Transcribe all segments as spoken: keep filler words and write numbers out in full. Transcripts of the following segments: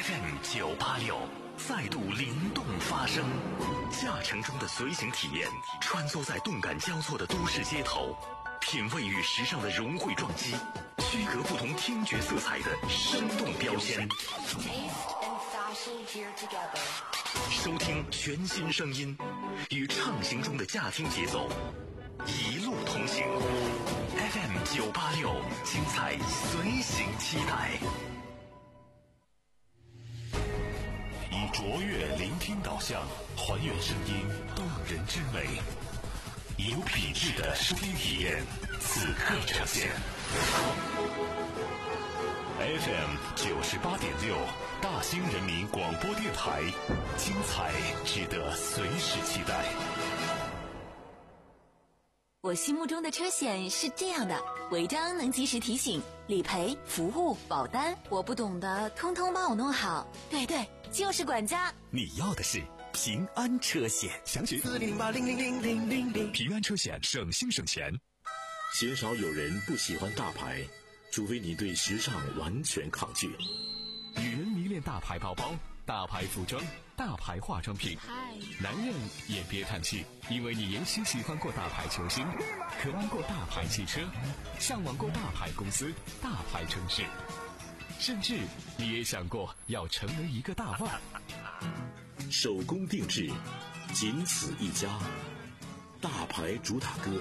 F M 九八六再度灵动发声，驾乘中的随行体验，穿梭在动感交错的都市街头，品味与时尚的融汇撞击，区隔不同听觉色彩的生动标签。收听全新声音，与畅行中的驾听节奏，一路同行。F M 九八六，精彩随行期待。以卓越聆听导向，还原声音动人之美，有品质的收听体验，此刻呈现。F M 九十八点六，大兴人民广播电台，精彩值得随时期待。 我心目中的车险是这样的：违章能及时提醒，理赔、服务、保单，我不懂的通通帮我弄好。对对，就是管家。 你要的是平安车险，详询四零八零零零零零零。平安车险，省心省钱。 鲜少有人不喜欢大牌，除非你对时尚完全抗拒。 女人迷恋大牌包包、大牌服装、大牌化妆品，男人也别叹气，因为你也许喜欢过大牌球星，渴望过大牌汽车，向往过大牌公司、大牌城市，甚至你也想过要成为一个大腕。 手工定制，仅此一家，大牌主打歌。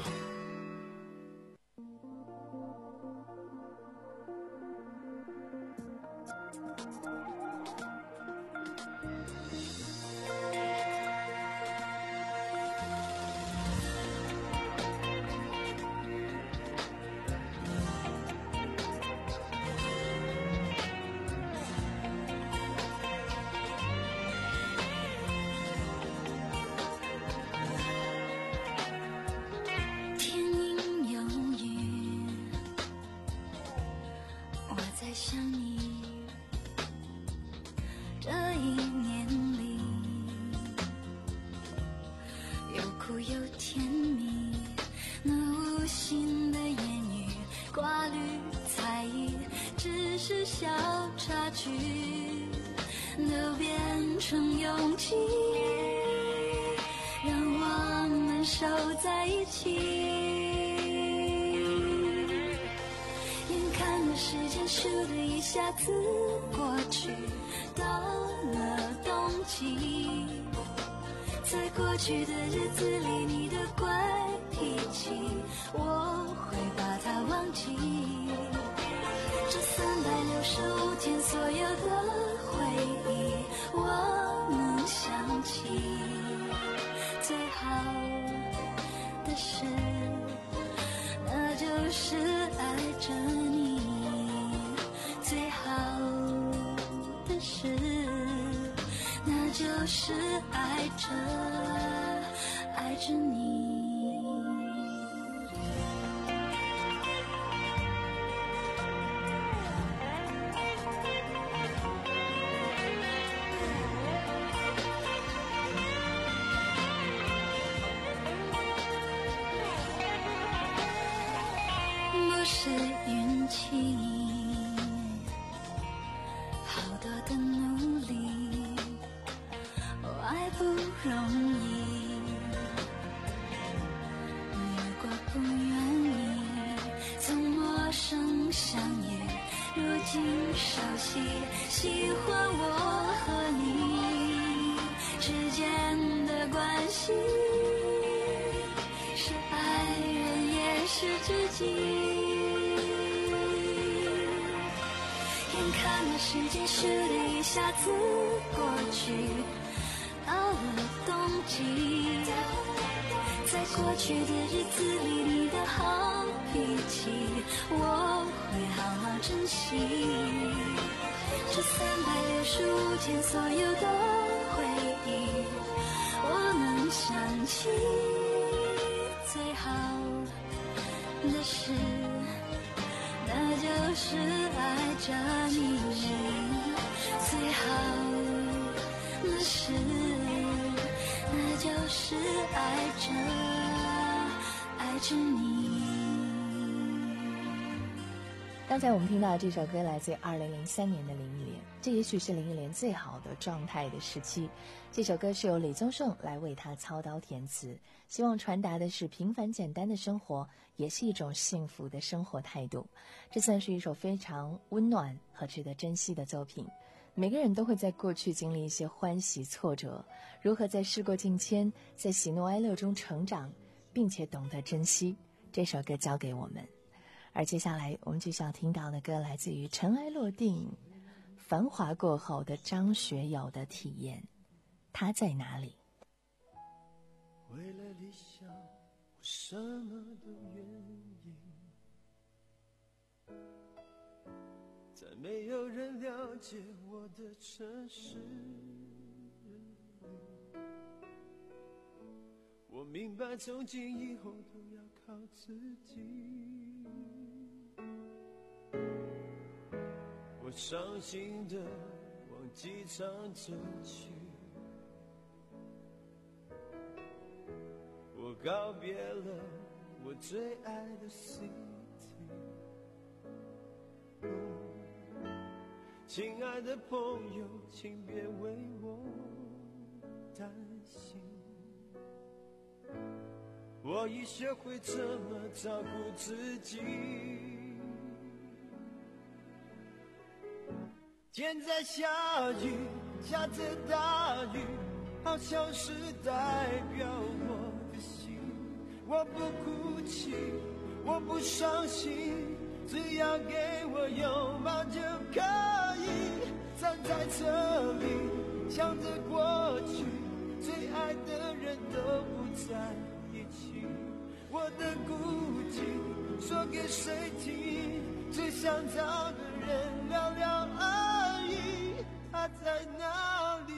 刚才我们听到的这首歌来自二零零三年的林忆莲，这也许是林忆莲最好的状态的时期。这首歌是由李宗盛来为她操刀填词，希望传达的是平凡简单的生活也是一种幸福的生活态度。这算是一首非常温暖和值得珍惜的作品。每个人都会在过去经历一些欢喜挫折，如何在事过境迁，在喜怒哀乐中成长，并且懂得珍惜，这首歌教给我们。而接下来我们继续要听到的歌来自于尘埃落定繁华过后的张学友的体验，他在哪里？ 为了理想我什么都愿意，在没有人了解我的城市里，我明白从今以后都要靠自己。我伤心的往机场走去，我告别了我最爱的 city、哦、亲爱的朋友，请别为我担心，我已学会怎么照顾自己。天在下雨，下着大雨，好像是代表我的心。我不哭泣，我不伤心，只要给我拥抱就可以。站在这里，想着过去，最爱的人都不在一起。我的孤寂说给谁听？只想找个人聊聊而已，他在哪里？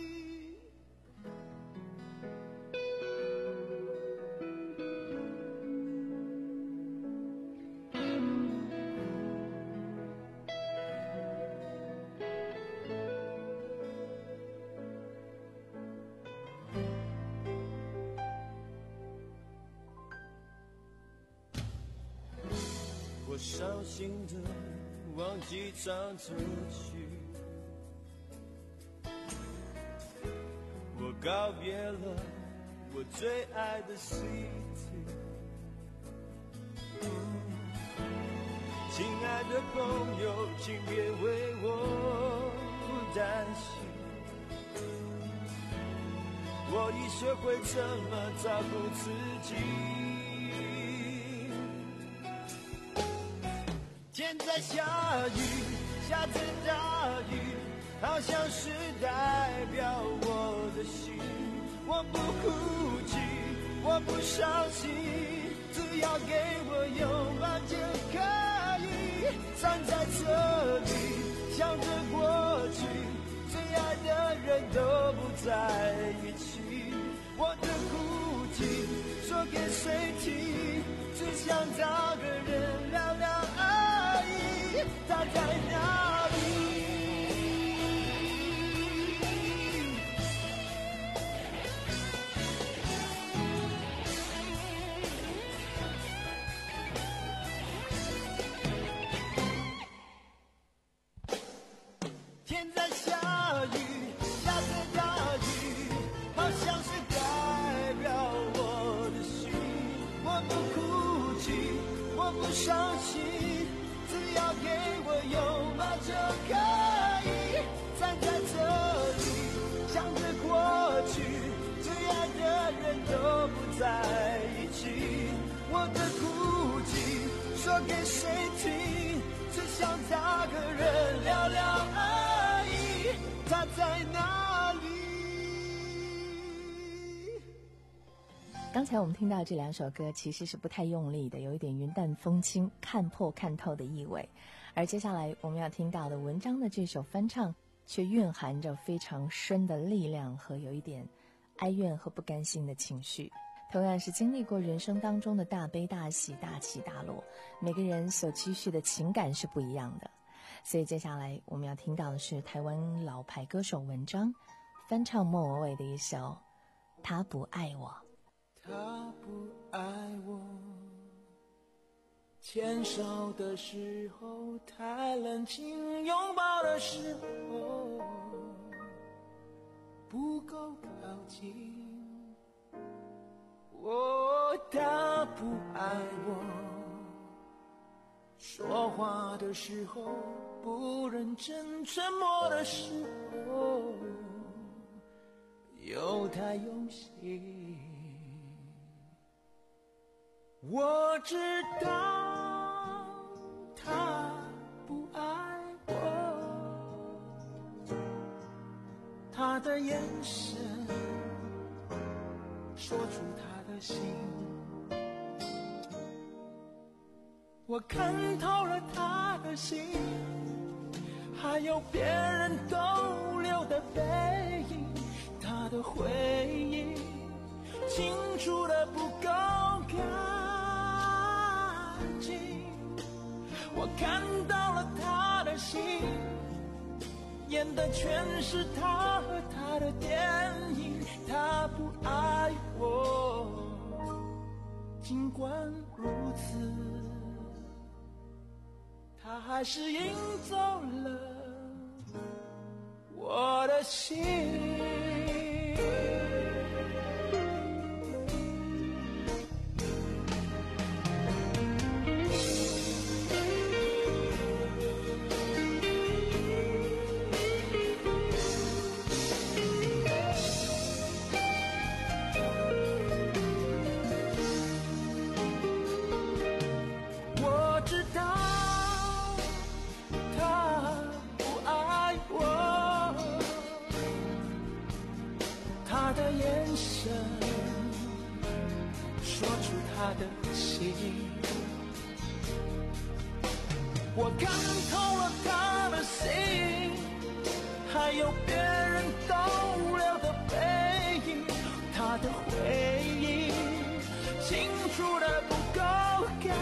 我伤心的往机场走去，我告别了我最爱的 city、嗯、亲爱的朋友，请别为我担心，我已学会怎么照顾自己。天在下雨，下着大雨，好像是代表我的心。我不哭泣，我不伤心，只要给我拥抱就可以。站在这里，想着过去，最爱的人都不在一起。我的孤寂说给谁听？只想找个人聊聊而已，他在哪里？天在下雨，下着大雨，好像是代表我的心。我不哭泣，我不伤心，只要给我拥抱就可以。站在这里，想着过去，最爱的人都不在一起。我的孤寂说给谁听？只想找个人聊聊而已，他在哪里？ 刚才我们听到这两首歌其实是不太用力的，有一点云淡风轻、看破看透的意味。而接下来我们要听到的文章的这首翻唱，却蕴含着非常深的力量和有一点哀怨和不甘心的情绪。同样是经历过人生当中的大悲大喜、大起大落，每个人所期许的情感是不一样的。所以接下来我们要听到的是台湾老牌歌手文章翻唱莫文蔚的一首《他不爱我》。 他不爱我， 牵手的时候太冷清，拥抱的时候不够靠近。哦，他不爱我，说话的时候不认真，沉默的时候又太用心。我知道他不爱我，他的眼神说出他的心，我看透了他的心，还有别人逗留的背影，他的回忆清楚的不够干净。我看到了他的心，演的全是他和他的电影。他不爱我，尽管如此，他还是赢走了我的心。我看透了他的心，还有别人逗留的背影，他的回忆清楚的不够干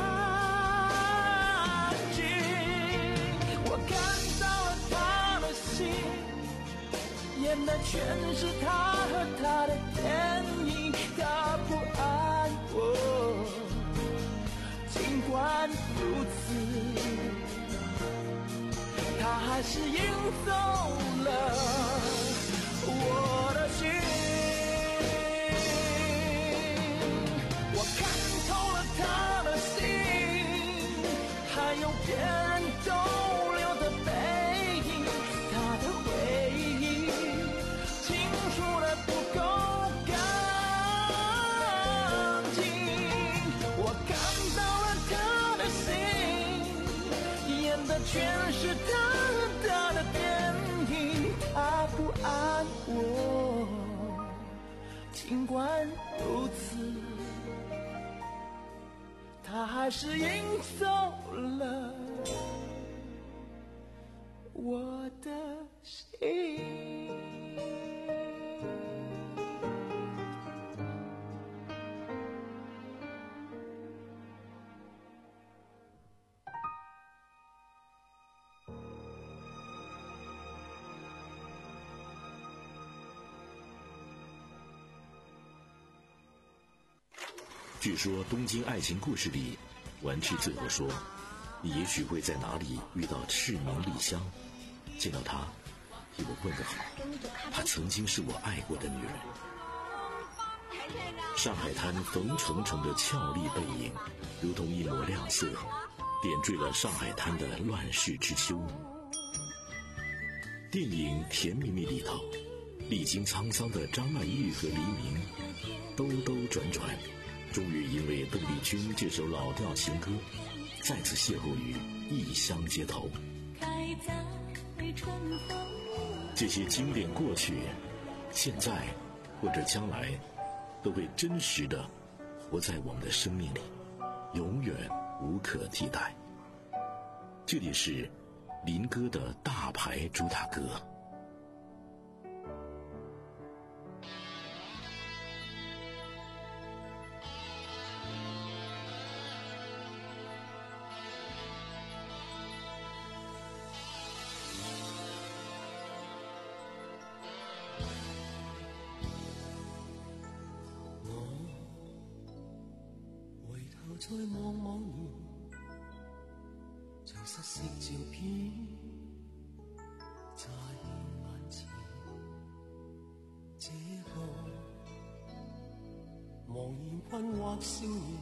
净。我看到了他的心，演的全是他和他的电影。他不爱我，尽管如此，他还是赢走了我的心。我看透了他的心，还有别人逗留的背影，他的回忆清楚的不够干净。我看到了他的心，演的全是他他的电影。他不爱我，尽管如此，他还是赢走了我的心。 据说《东京爱情故事》里，丸治最后说：“你也许会在哪里遇到赤名莉香，见到她，替我问个好，她曾经是我爱过的女人。”上海滩冯程程的俏丽背影，如同一抹亮色，点缀了上海滩的乱世之秋。电影《甜蜜蜜》里头，历经沧桑的张曼玉和黎明，兜兜转转，终于因为邓丽君这首老调情歌，再次邂逅于异乡街头。这些经典过去，现在或者将来，都会真实的活在我们的生命里，永远无可替代。这里是林哥的大牌主打歌。 再望望然， 失色照片在眼前，这个茫然困惑少年，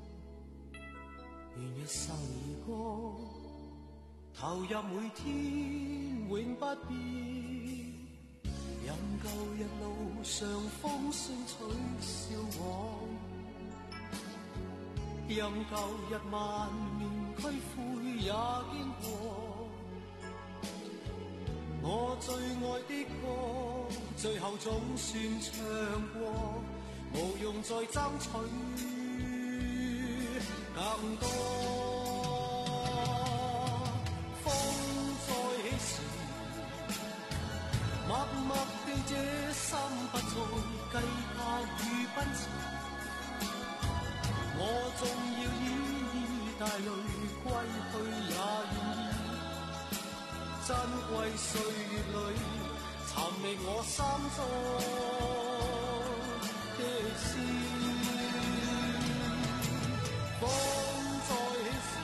愿一生而歌，投入每天永不变，任旧日路上風聲取笑我，任舊日萬念俱灰也經過，我最愛的歌最後總算唱過，無用再爭取更多。風再起時，默默地這心不再計較與奔馳，我縱要依依帶淚歸去也願意，珍貴歲月裏尋覓我心中的詩。風再起時，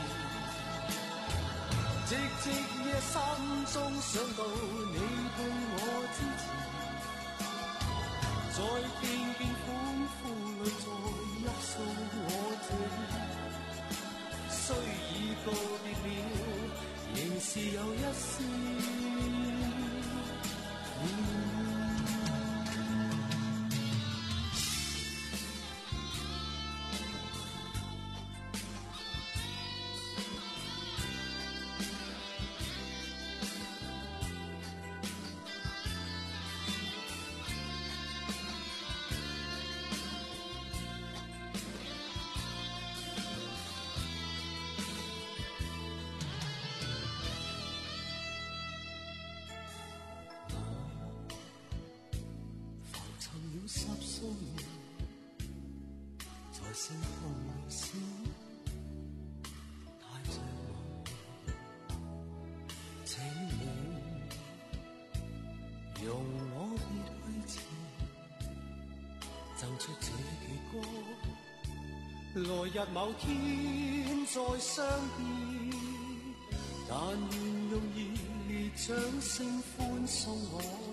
寂寂夜心中想到你對我支持，在片片歡呼裏再泣訴我這意，雖已告別了，仍是有一絲十數年，在星空微笑，帶着我，請你容我別去前，贈出這句歌，來日某天再相見，但願用熱烈掌聲歡送我。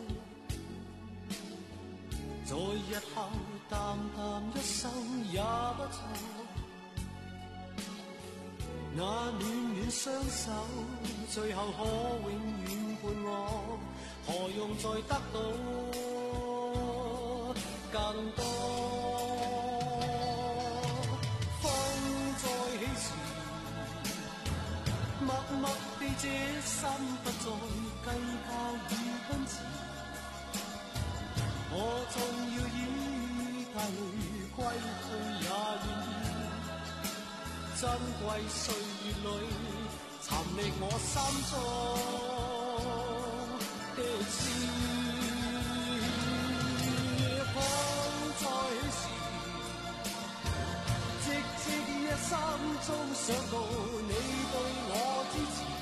在日後淡淡一生也不錯，那暖暖雙手最後可永遠伴我，何用再得到更多。風再起時，默默地這心不再計較與奔馳，我縱要依帶淚歸去也願意，珍貴歲月裏尋覓我心中的詩。風再起時，寂寂夜心中想到你對我支持，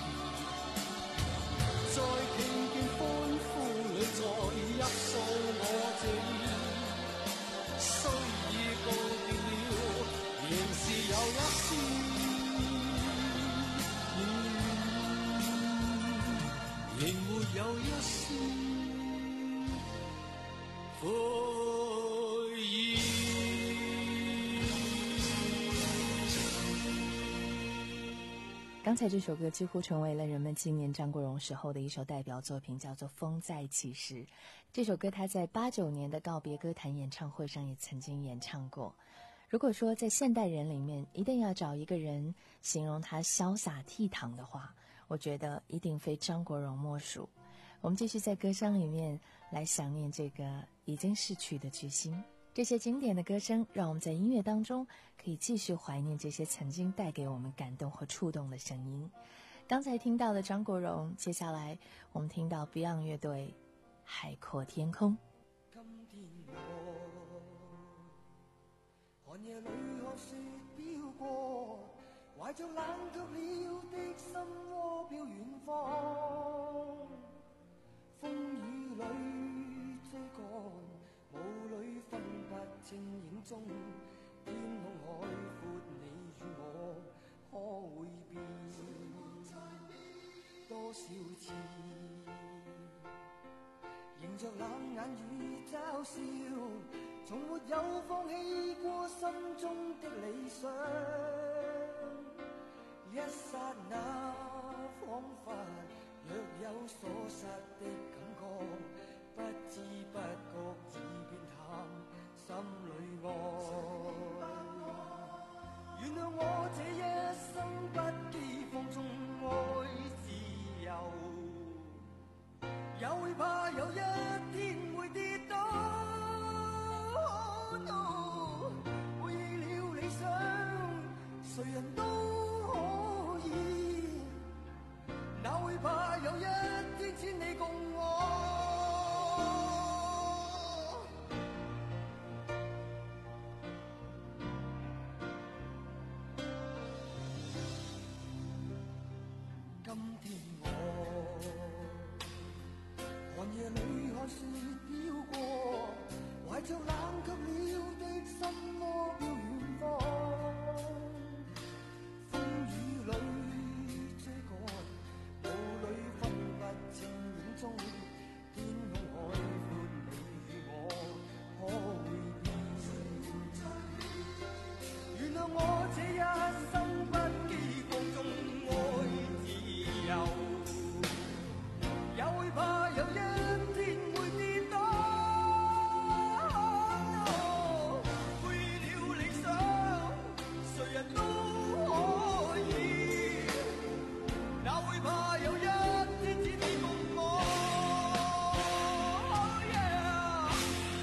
在聽見歡呼裏再泣訴我這意，雖已告別了，仍是有一絲，仍沒有一絲悔意。 刚才这首歌几乎成为了人们纪念张国荣死后的一首代表作品，叫做《风再起时》。这首歌他在八九年的告别歌坛演唱会上也曾经演唱过。如果说在现代人里面一定要找一个人形容他潇洒倜傥的话，我觉得一定非张国荣莫属。我们继续在歌声里面来想念这个已经逝去的巨星。这些经典的歌声让我们在音乐当中可以继续怀念这些曾经带给我们感动和触动的声音。刚才听到了张国荣，接下来我们听到 Beyond 乐队《海阔天空》。 今天我寒夜裏看雪飄過，懷着冷卻了的心窩飄遠方，風雨裏追趕，霧裏分不清影蹤，天空海闊，你與我可會變？ 少次，迎着冷眼與嘲笑，從沒有放棄過心中的理想。一剎那彷彿若有所失的感覺，不知不覺已變淡，心裏愛。原諒我這一生不羈放縱愛自由，也會怕有一天會跌倒。Oh, no, 背棄了理想，誰人都可以，哪會怕有一天千里共我。今天我寒夜裏看雪飄過，懷着冷卻了的心窩飄遠方。風雨裏追趕，霧裏分不清影蹤，天空海闊，你與我可會變？原諒我這一生不羈放縱愛自由，也會怕有一天會跌倒。Oh, no, 背了理想，誰人都可以，哪會怕有一天只你共我。Oh, yeah.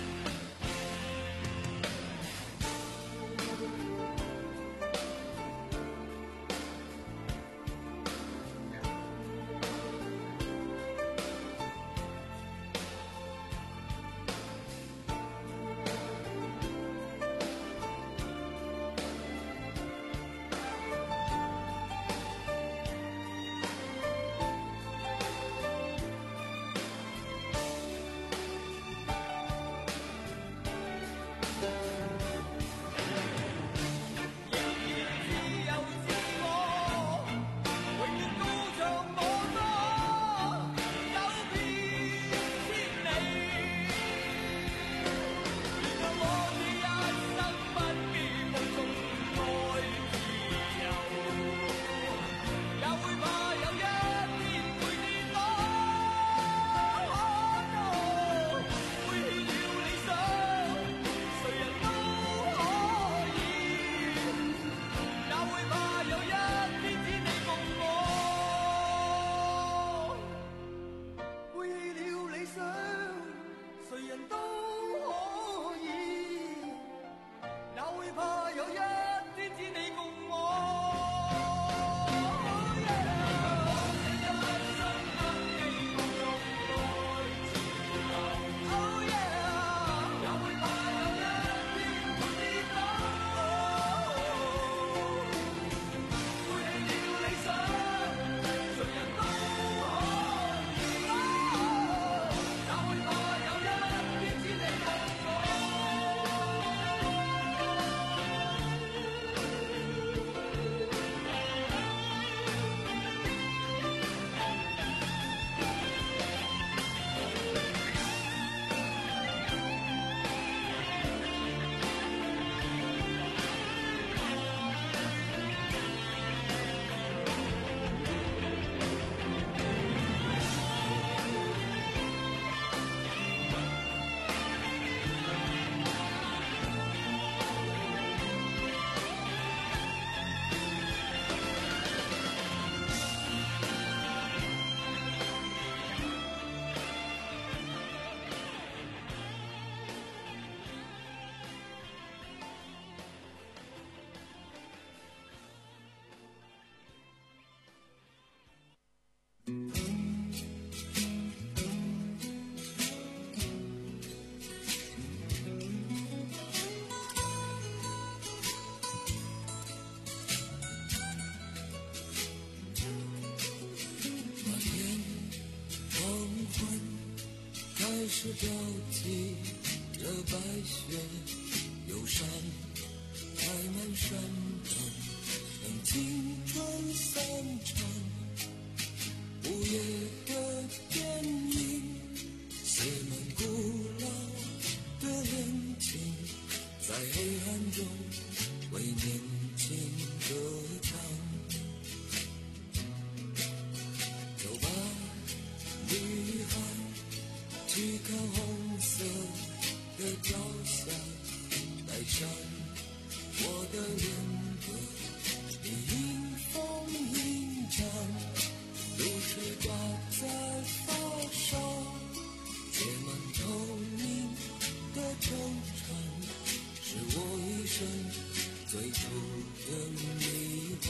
是标记着白雪，忧伤开满山岗，等青春散场，不夜的电影，写满古老的恋情，在黑暗中为年轻歌唱。走吧，女孩，去看红色的朝霞，带上我的恋歌，你迎风吟唱，露水挂在发梢，结满透明的惆怅，是我一生最初的迷惘。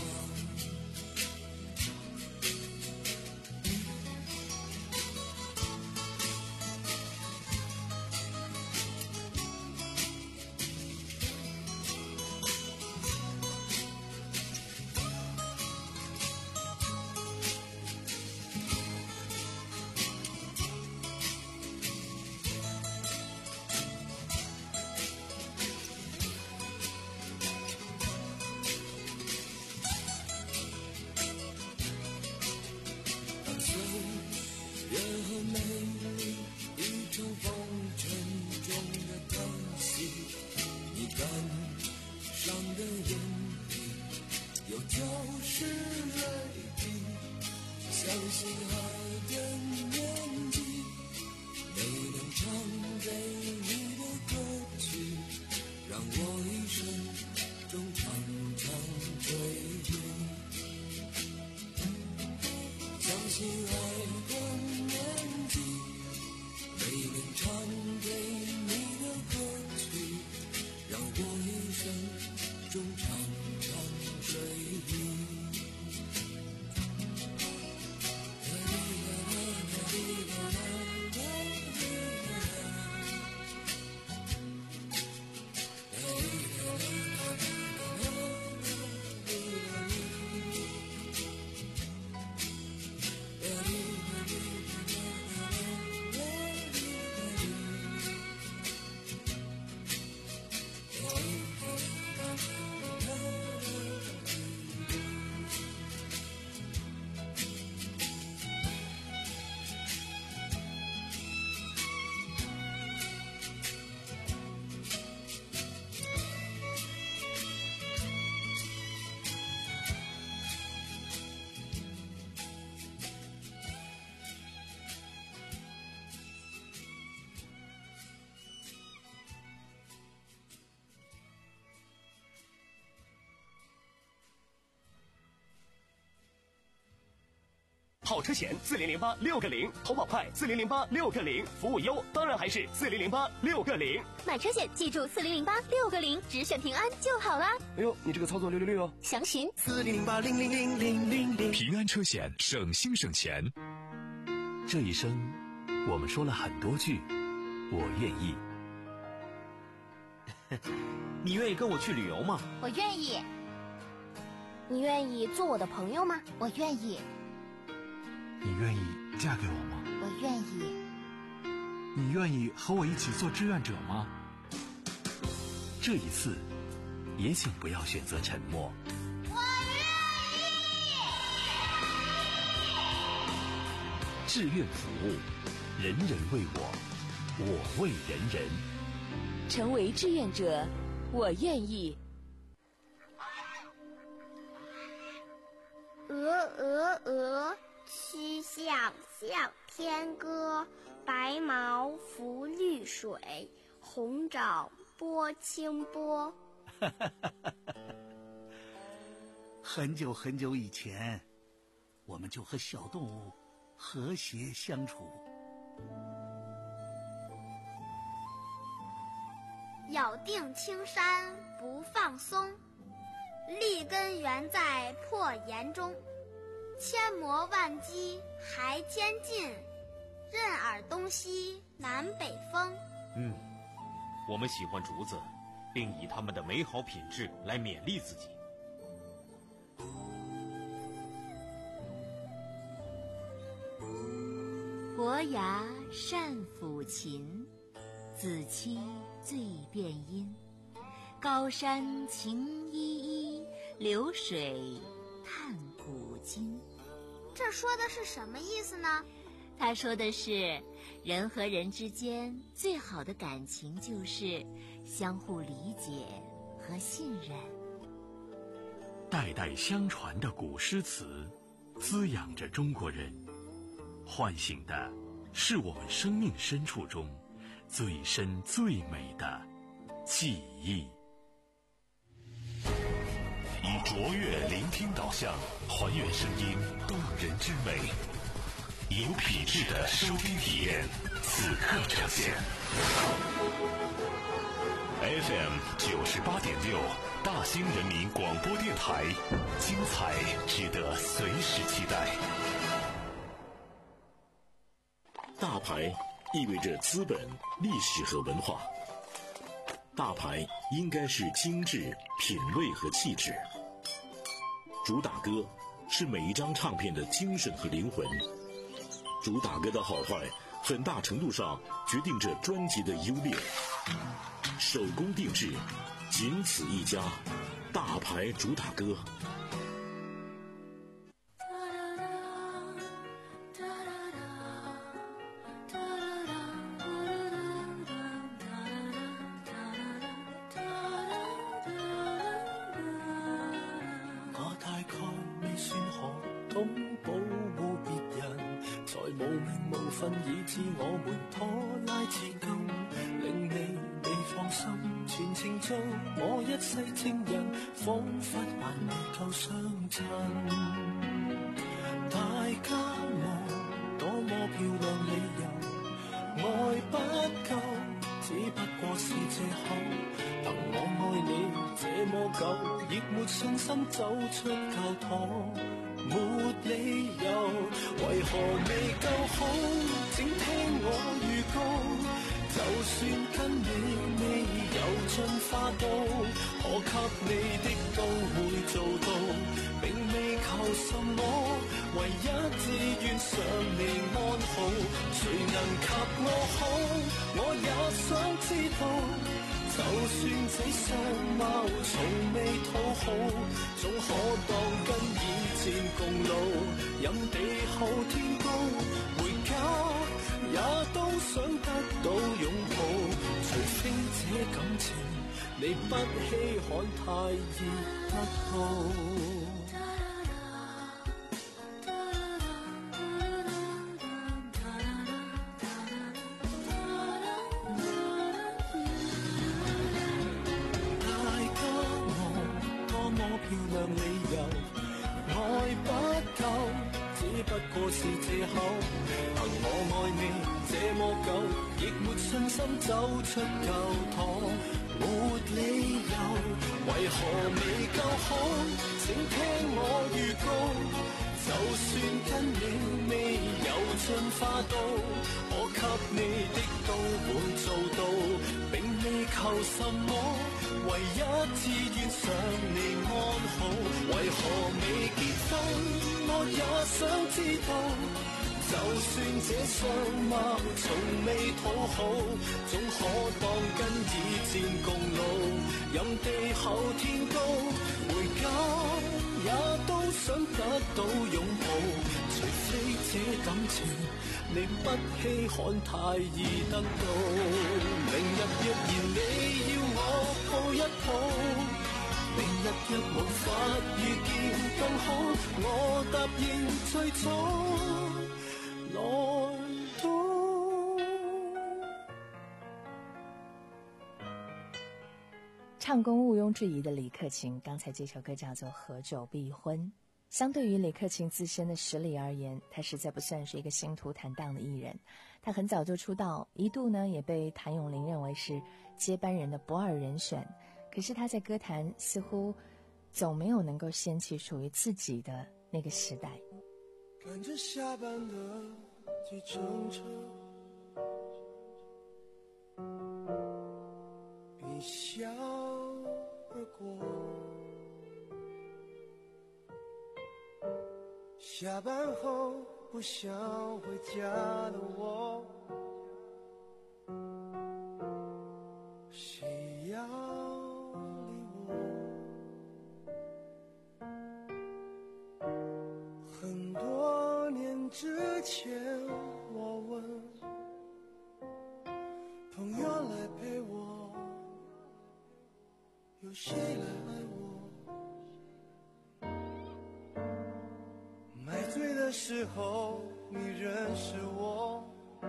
好车险四零零八六个零，投保快四零零八六个零，服务优当然还是四零零八六个零。 买车险记住四零零八六个零，只选平安就好啦。 哎呦，你这个操作六六六哦！ 详询四零零八零零零零零零。 平安车险，省心省钱。 这一生，我们说了很多句“我愿意”。 你愿意跟我去旅游吗？ 我愿意。你愿意做我的朋友吗？我愿意。 你愿意嫁给我吗？ 我愿意。 你愿意和我一起做志愿者吗？ 这一次，也请不要选择沉默。 我愿意。志愿服务，人人为我，我为人人。 成为志愿者，我愿意。 鹅鹅鹅，曲项向天歌。白毛浮绿水，红爪拨清波。 很久很久以前，我们就和小动物和谐相处。 咬定青山不放松，立根原在破岩中。千磨万击还坚劲，任尔东西南北风。 嗯，我们喜欢竹子，并以它们的美好品质来勉励自己。 伯牙善抚琴，子期最辨音。高山晴依依，流水叹古今。 这说的是什么意思呢？ 他说的是，人和人之间最好的感情就是相互理解和信任。 代代相传的古诗词，滋养着中国人，唤醒的是我们生命深处中最深最美的记忆。 以卓越聆听导向，还原声音动人之美，有品质的收听体验，此刻呈现。F M 九十八点六，大兴人民广播电台，精彩值得随时期待。大牌意味着资本、历史和文化。大牌应该是精致、品味和气质。主打歌是每一张唱片的精神和灵魂。主打歌的好坏，很大程度上决定着专辑的优劣。手工定制，仅此一家，大牌主打歌。 以致我們拖拉至今，令你未放心，全程做我一世情人，彷彿還未夠相襯。大家望多麼漂亮理由，愛不夠，只不過是借口。憑我愛你這麼久，亦沒信心走出教堂。沒理由，為何未夠好？請聽我預告，就算跟你未有進化到，可給你的都會做到，並未求什麼，唯一志願想你安好。誰能及我好？我也想知道。就算這相貌從未討好，總可當跟以前共老。任地厚天高，回家也都想得到擁抱。除非這感情你不稀罕，太易得到。漂亮理由，愛不夠，只不過是借口。憑我愛你這麼久，亦沒信心走出教堂。沒理由，為何未夠好？請聽我預告，就算跟你未有進化到，我給你的都會做到，並未求什麼。唯一志願想你安好，為何未結婚？我也想知道。就算這相貌從未討好，總可當跟以前共老。任地厚天高，回家也都想得到擁抱。除非這感情你不稀罕，太易得到。明日若然你要我抱一抱，明日若無法遇見更好，我答應最早來到。 唱功毋庸置疑的李克勤，刚才这首歌叫做《合久必婚》。相对于李克勤自身的实力而言，他实在不算是一个星途坦荡的艺人。他很早就出道，一度呢也被谭咏麟认为是接班人的不二人选。可是他在歌坛似乎总没有能够掀起属于自己的那个时代。 赶着下班的计程车，一笑而过。下班后不想回家的我，谁要理我？很多谁来爱我？买醉的时候你认识我，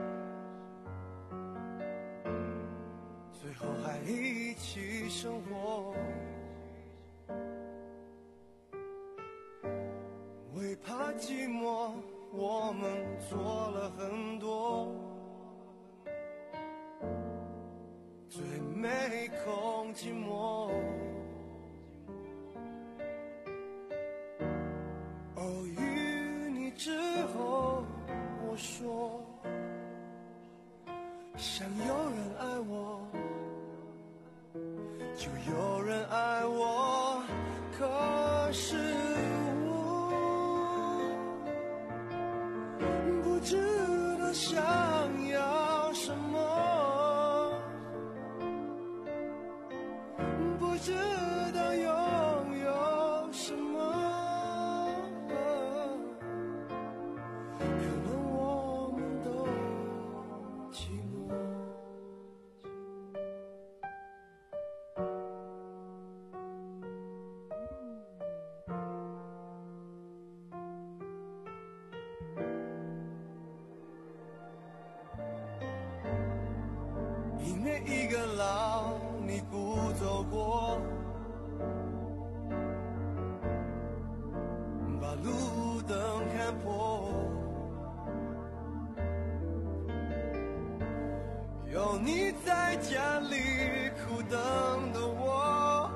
最后还一起生活。为怕寂寞，我们做了很多，最没空寂寞。偶遇你之后，我说想有人爱我，就有人爱我。可是不知道想要什么，不知道拥有什么，可能我们都寂寞。一年一个老，你不走过，把路灯看破。有你在家里苦等的我，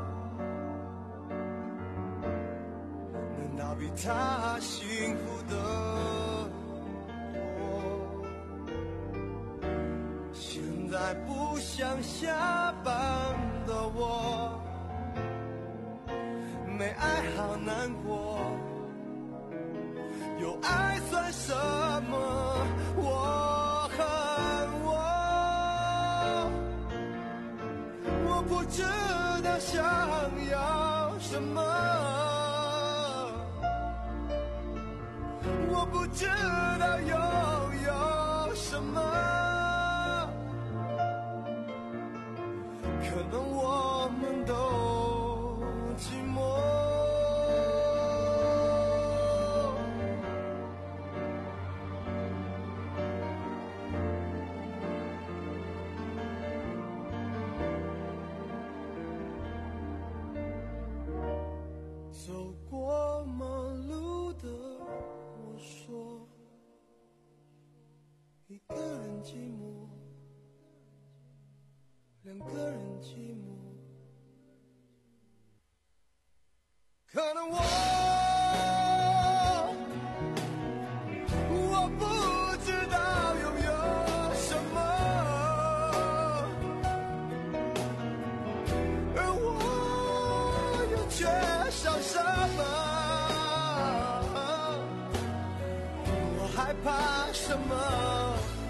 难道比他幸福的在不想下班的我，没爱好难过，有爱算什么？我恨我，我不知道想要什么，我不知道拥有什么。可能我们都寂寞。走过马路的我说，一个人寂寞，两个人寂寞，可能我我不知道拥有什么，而我又缺少什么，我害怕什么？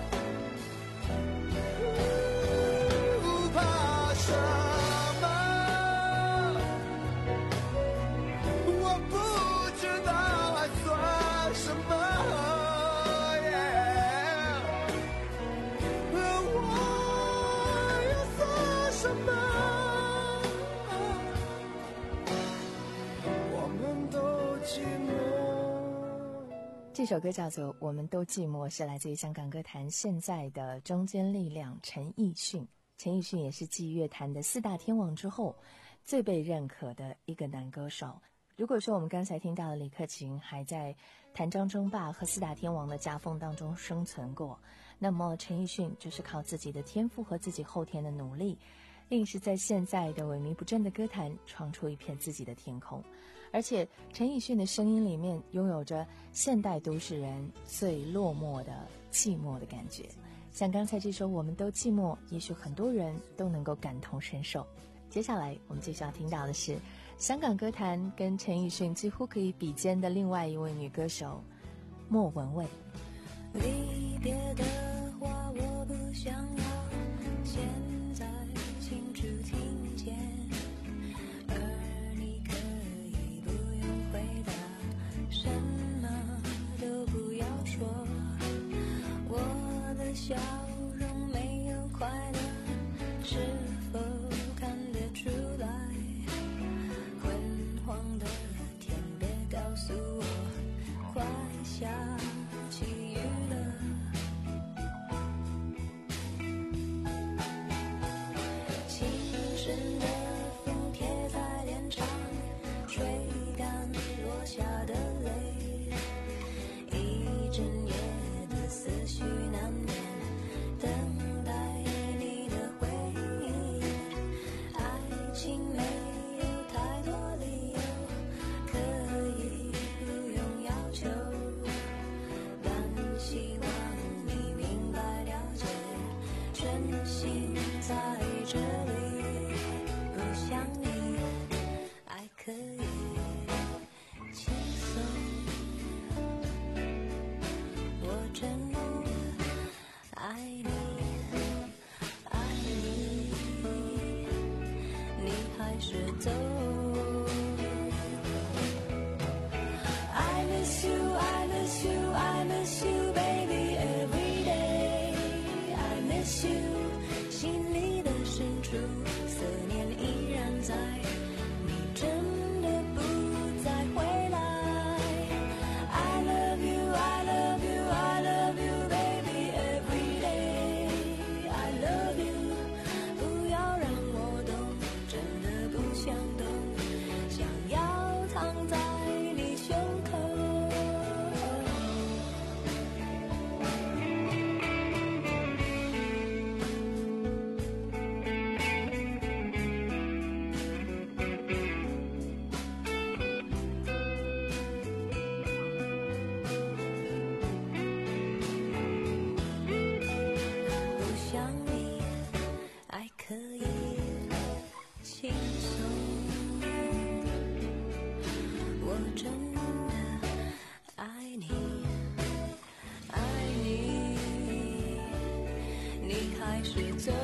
这首歌叫做《我们都寂寞》，是来自于香港歌坛现在的中坚力量陈奕迅。陈奕迅也是继乐坛的四大天王之后最被认可的一个男歌手。如果说我们刚才听到的李克勤还在谭张争霸和四大天王的夹缝当中生存过，那么陈奕迅就是靠自己的天赋和自己后天的努力，硬是在现在的萎靡不振的歌坛闯出一片自己的天空。而且陈奕迅的声音里面拥有着现代都市人最落寞的寂寞的感觉，像刚才这首《我们都寂寞》，也许很多人都能够感同身受。接下来我们继续要听到的是香港歌坛跟陈奕迅几乎可以比肩的另外一位女歌手莫文蔚。 离别的话我不想要现在清楚听见，而你可以不用回答，什么都不要说，我的笑容没有快乐，是否看得出来？ 开始走。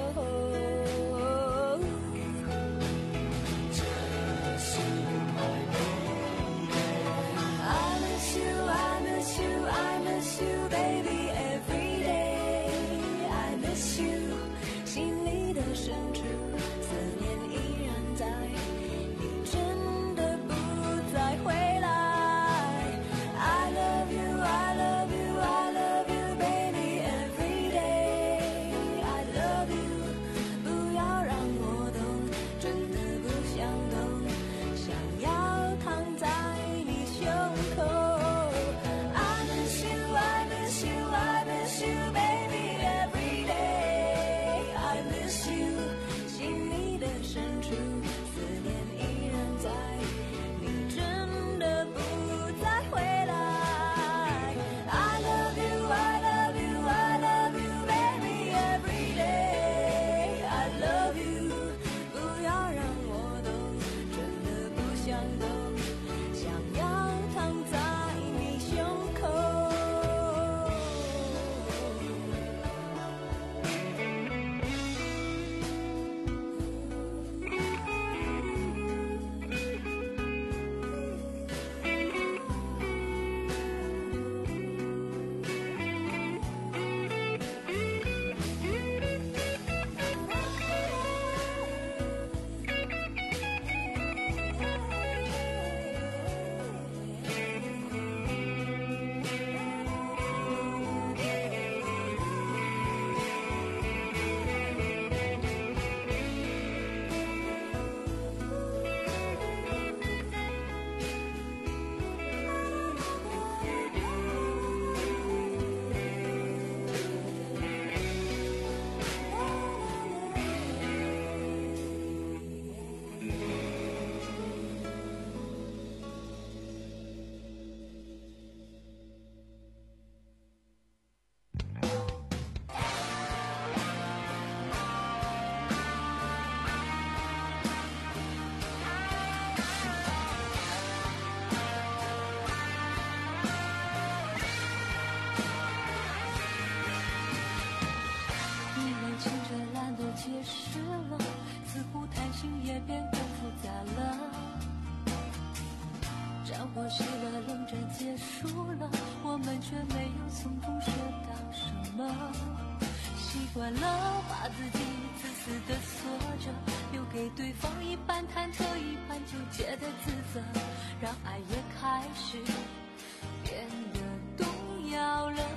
熄了，冷战结束了，我们却没有从中学到什么。习惯了把自己自私的锁着，留给对方一半忐忑一半纠结的自责，让爱也开始变得动摇了。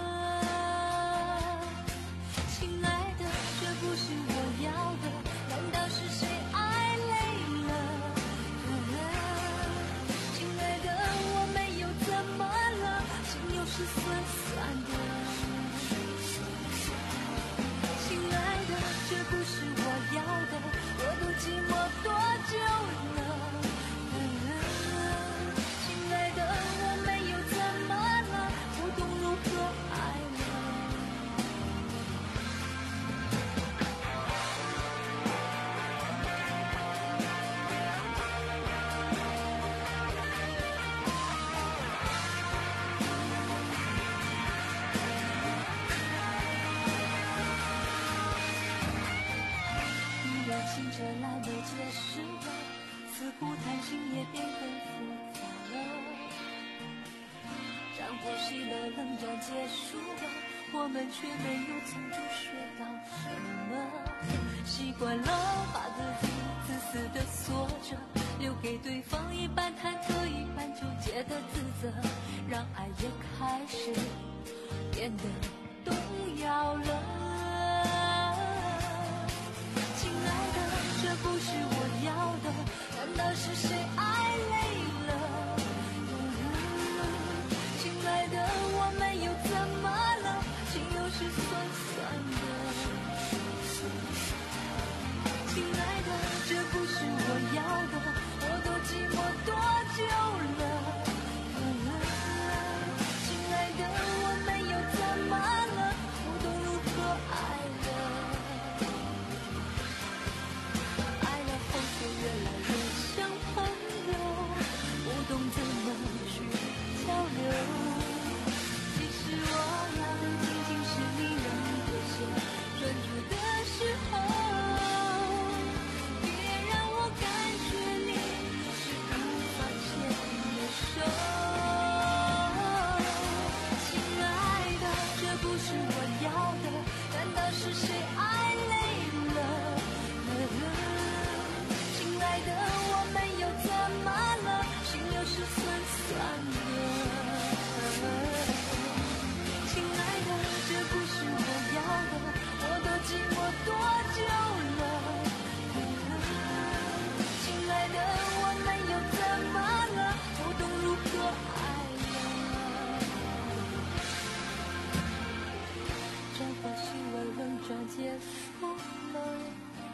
亲爱的，这不是我要的，难道是谁爱累了？亲爱的，我没有怎么了，心又是酸酸的。亲爱的，这不是我要的，我都寂寞多久了？亲爱的，我没有怎么了，不懂如何爱了。清澈蓝的结识了，似乎谈心也变更复杂了。战火熄了，冷战结束了，我们却没有从中学到什么。习惯了把自己自私的锁着，留给对方一半忐忑一半纠结的自责，让爱也开始变得动摇了。这不是我要的，难道是谁爱累了？亲爱的，我没有怎么了，心又是酸酸的。亲爱的，这不是我要的，我都寂寞多久了？亲爱的，我没有怎么了，不懂如何爱了。越来越像朋友，不懂怎么去交流。其实我要的仅仅是你让我些专注的要的，难道是谁爱累了？亲爱的，我们又怎么了？心又是酸酸的。亲爱的，这不是我要的，我都寂寞多久了？亲爱的，我们又怎么了？不懂如何爱了。这把戏为轮转结束了。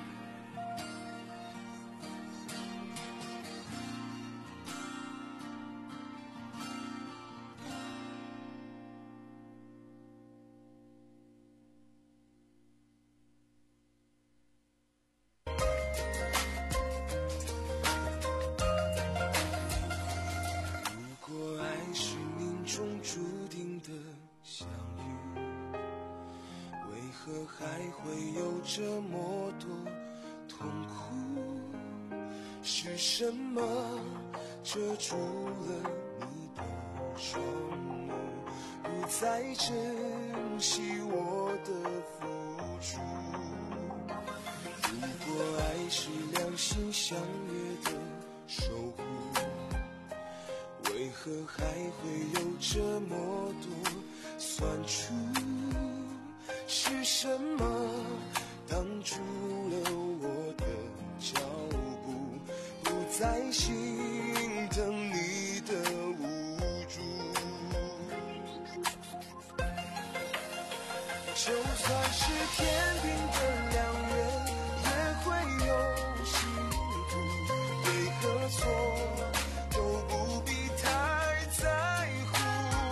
还会有这么多痛苦，是什么遮住了你的双目，不再珍惜我的付出？如果爱是两心相约的守护，为何还会有这么多酸楚？是什么挡住了我的脚步，不再心疼你的无助？就算是天定的良缘，也会有辛苦，对和错都不必太在乎。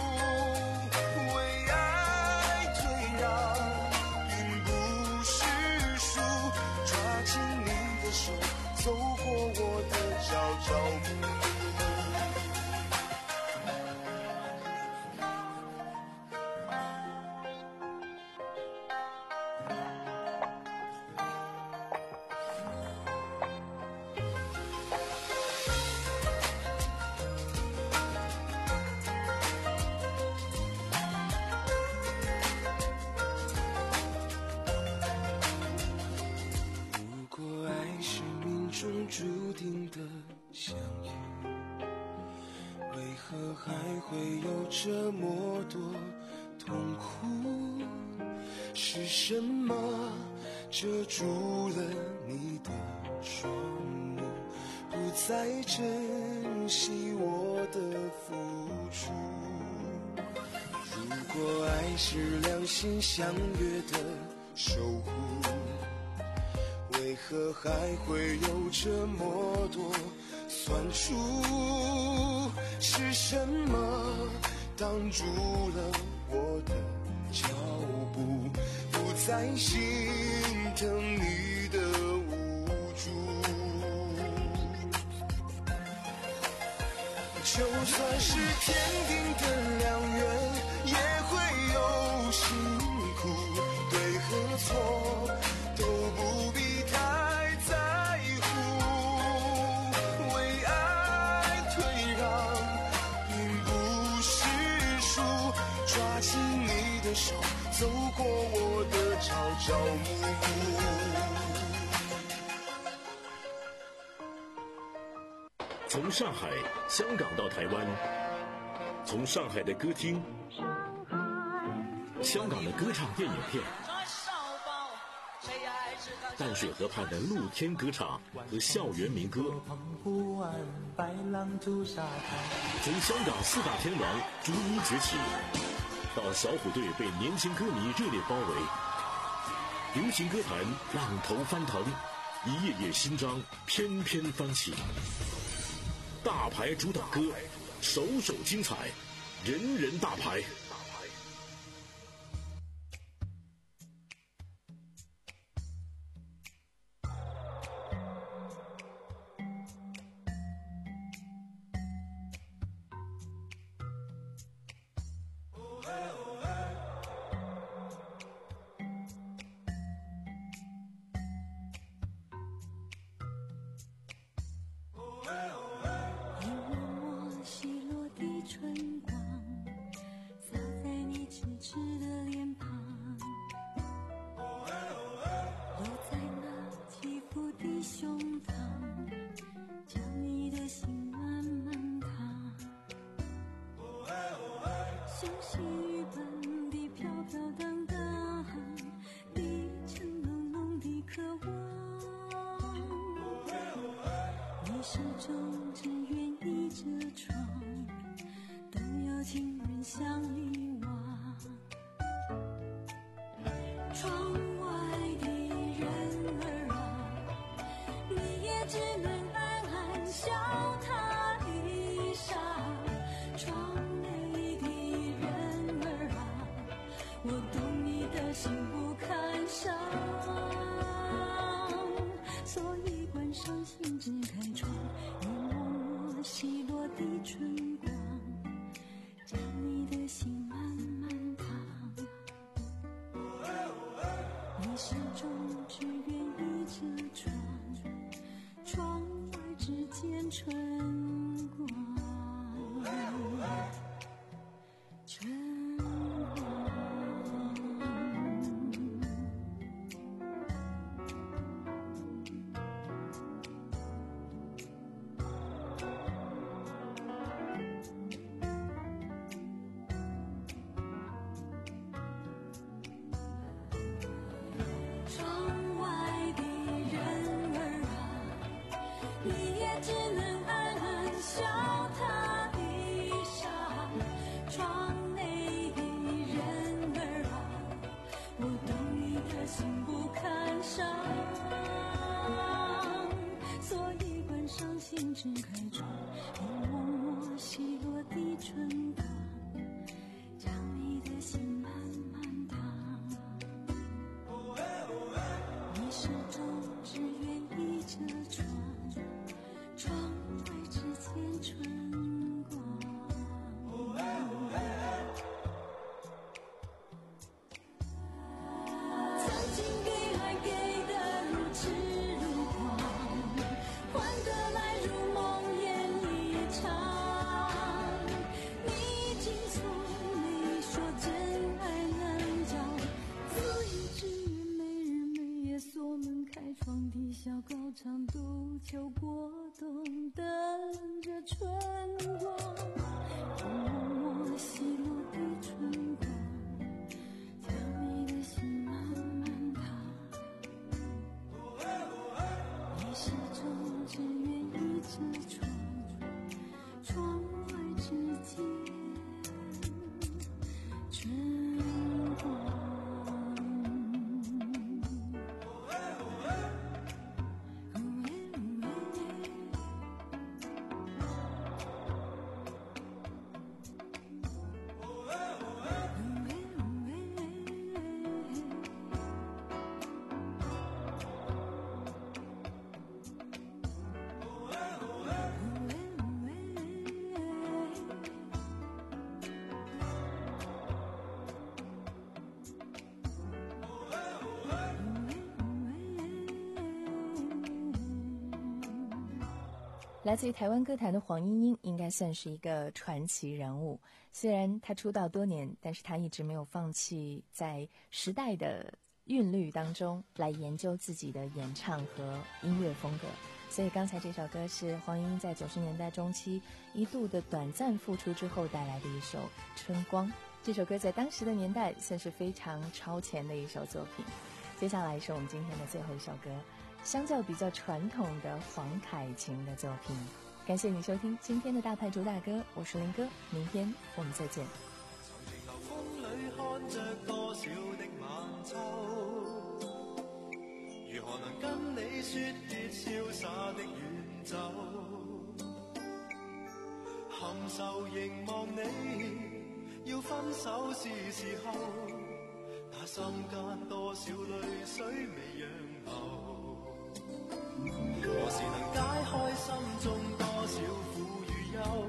为爱退让并不是输，抓紧你的手，走过我的朝朝暮暮。注定的相遇，为何还会有这么多痛苦？是什么遮住了你的双目，不再珍惜我的付出？如果爱是两心相约的守护，为何还会有这么多酸楚？是什么挡住了我的脚步，不再心疼你的无助？就算是天定的良缘，也会有辛苦，对和错都不必太在乎。为爱退让并不是输，抓紧你的手，走过我的朝朝暮暮。 从上海、香港到台湾，从上海的歌厅、香港的歌唱电影片，淡水河畔的露天歌唱和校园民歌，从香港四大天王逐一崛起，到小虎队被年轻歌迷热烈包围，流行歌坛浪头翻腾，一页页新章翩翩翻起。大牌主打歌，首首精彩，人人大牌。 春光洒始终只愿倚着窗，等有情人相遗忘。窗外的人儿啊，你也只能暗暗笑他一傻。窗内的人儿啊，我懂你的心不堪伤，所以关上心，只开窗，一抹抹稀落的春光，将你的心慢慢烫。你始终只愿倚着窗，窗外只见春光，春光。只开窗，一抹抹稀落的春光，将你的心慢慢烫。你始终只愿倚着窗，窗外只见春光。曾经给爱给的如痴如狂，换得来如梦魇一场。你竟从没说真爱难找，所以只愿每日每夜锁门开窗的小高唱，杜秋过冬，等着春光。一抹抹稀落的春光，将你的心慢慢烫。你始终只愿倚着窗，窗外只见春光。 来自于台湾歌坛的黄莺莺应该算是一个传奇人物。虽然她出道多年，但是她一直没有放弃在时代的韵律当中来研究自己的演唱和音乐风格。所以刚才这首歌是黄莺莺在九十年代中期一度的短暂复出之后带来的一首《春光》。这首歌在当时的年代算是非常超前的一首作品。接下来是我们今天的最后一首歌，相较比较传统的黄凯芹的作品。感谢你收听今天的大牌主打歌，我是林哥，明天我们再见。 风里看着多少的晚秋，如何能跟你说别潇洒的远走，含愁凝望你，要分手是时候，那心间多少泪水未让流，何時能解開心中多少苦與憂，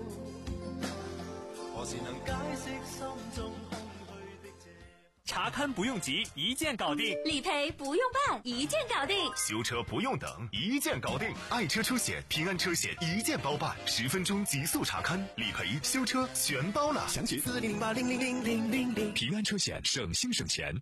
何時能解釋心中空虛的這查勘不用急，一键搞定； 理賠不用辦，一鍵搞定； 修車不用等，一鍵搞定。愛車車險、平安車險一鍵包辦，十分鐘極速查勘、理賠、修車全包了。詳情四零零八零零零零零零。平安車險，省心省錢。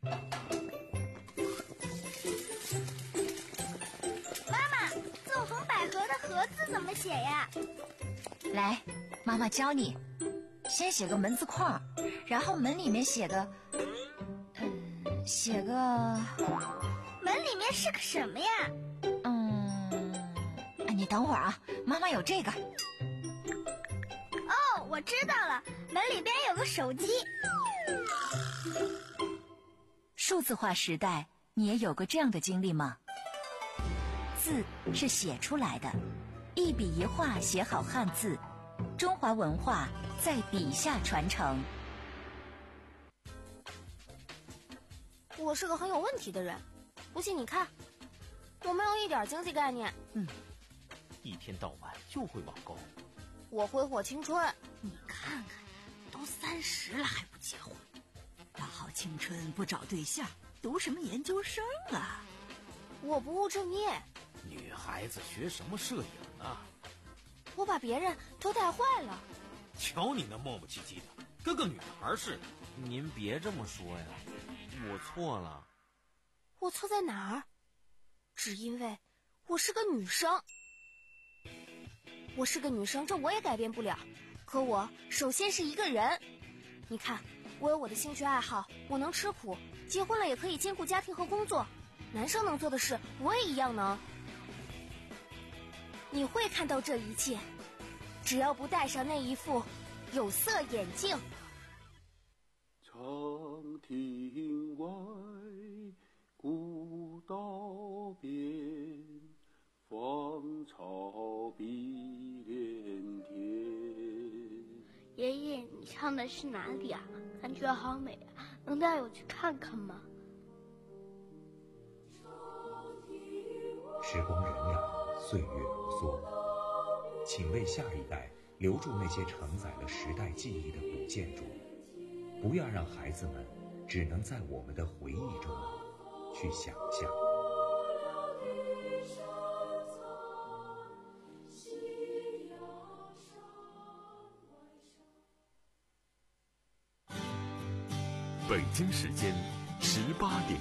盒子怎么写呀？ 来，妈妈教你。先写个门字框，然后门里面写个，嗯，写个。 门里面是个什么呀？ 嗯，哎，你等会儿啊，妈妈有这个。 哦，我知道了，门里边有个手机。 数字化时代，你也有过这样的经历吗？字是写出来的，一笔一画写好汉字，中华文化在笔下传承。 我是个很有问题的人，不信你看，我没有一点经济概念。 嗯，一天到晚就会网购。 我挥霍青春。 你看看，都三十了还不结婚，大好青春不找对象，读什么研究生啊？ 我不务正业。 女孩子学什么摄影啊？ 我把别人都带坏了。 瞧你那磨磨唧唧的，跟个女孩似的。 您别这么说呀，我错了。 我错在哪儿？只因为我是个女生。我是个女生，这我也改变不了。可我首先是一个人。你看，我有我的兴趣爱好，我能吃苦，结婚了也可以兼顾家庭和工作。男生能做的事，我也一样能。你会看到这一切，只要不戴上那一副有色眼镜。 长亭外，古道边，芳草碧连天。 爷爷，你唱的是哪里啊？感觉好美啊，能带我去看看吗？ 时光荏苒，岁月如梭，请为下一代留住那些承载了时代记忆的古建筑，不要让孩子们只能在我们的回忆中去想象。 北京时间十八点。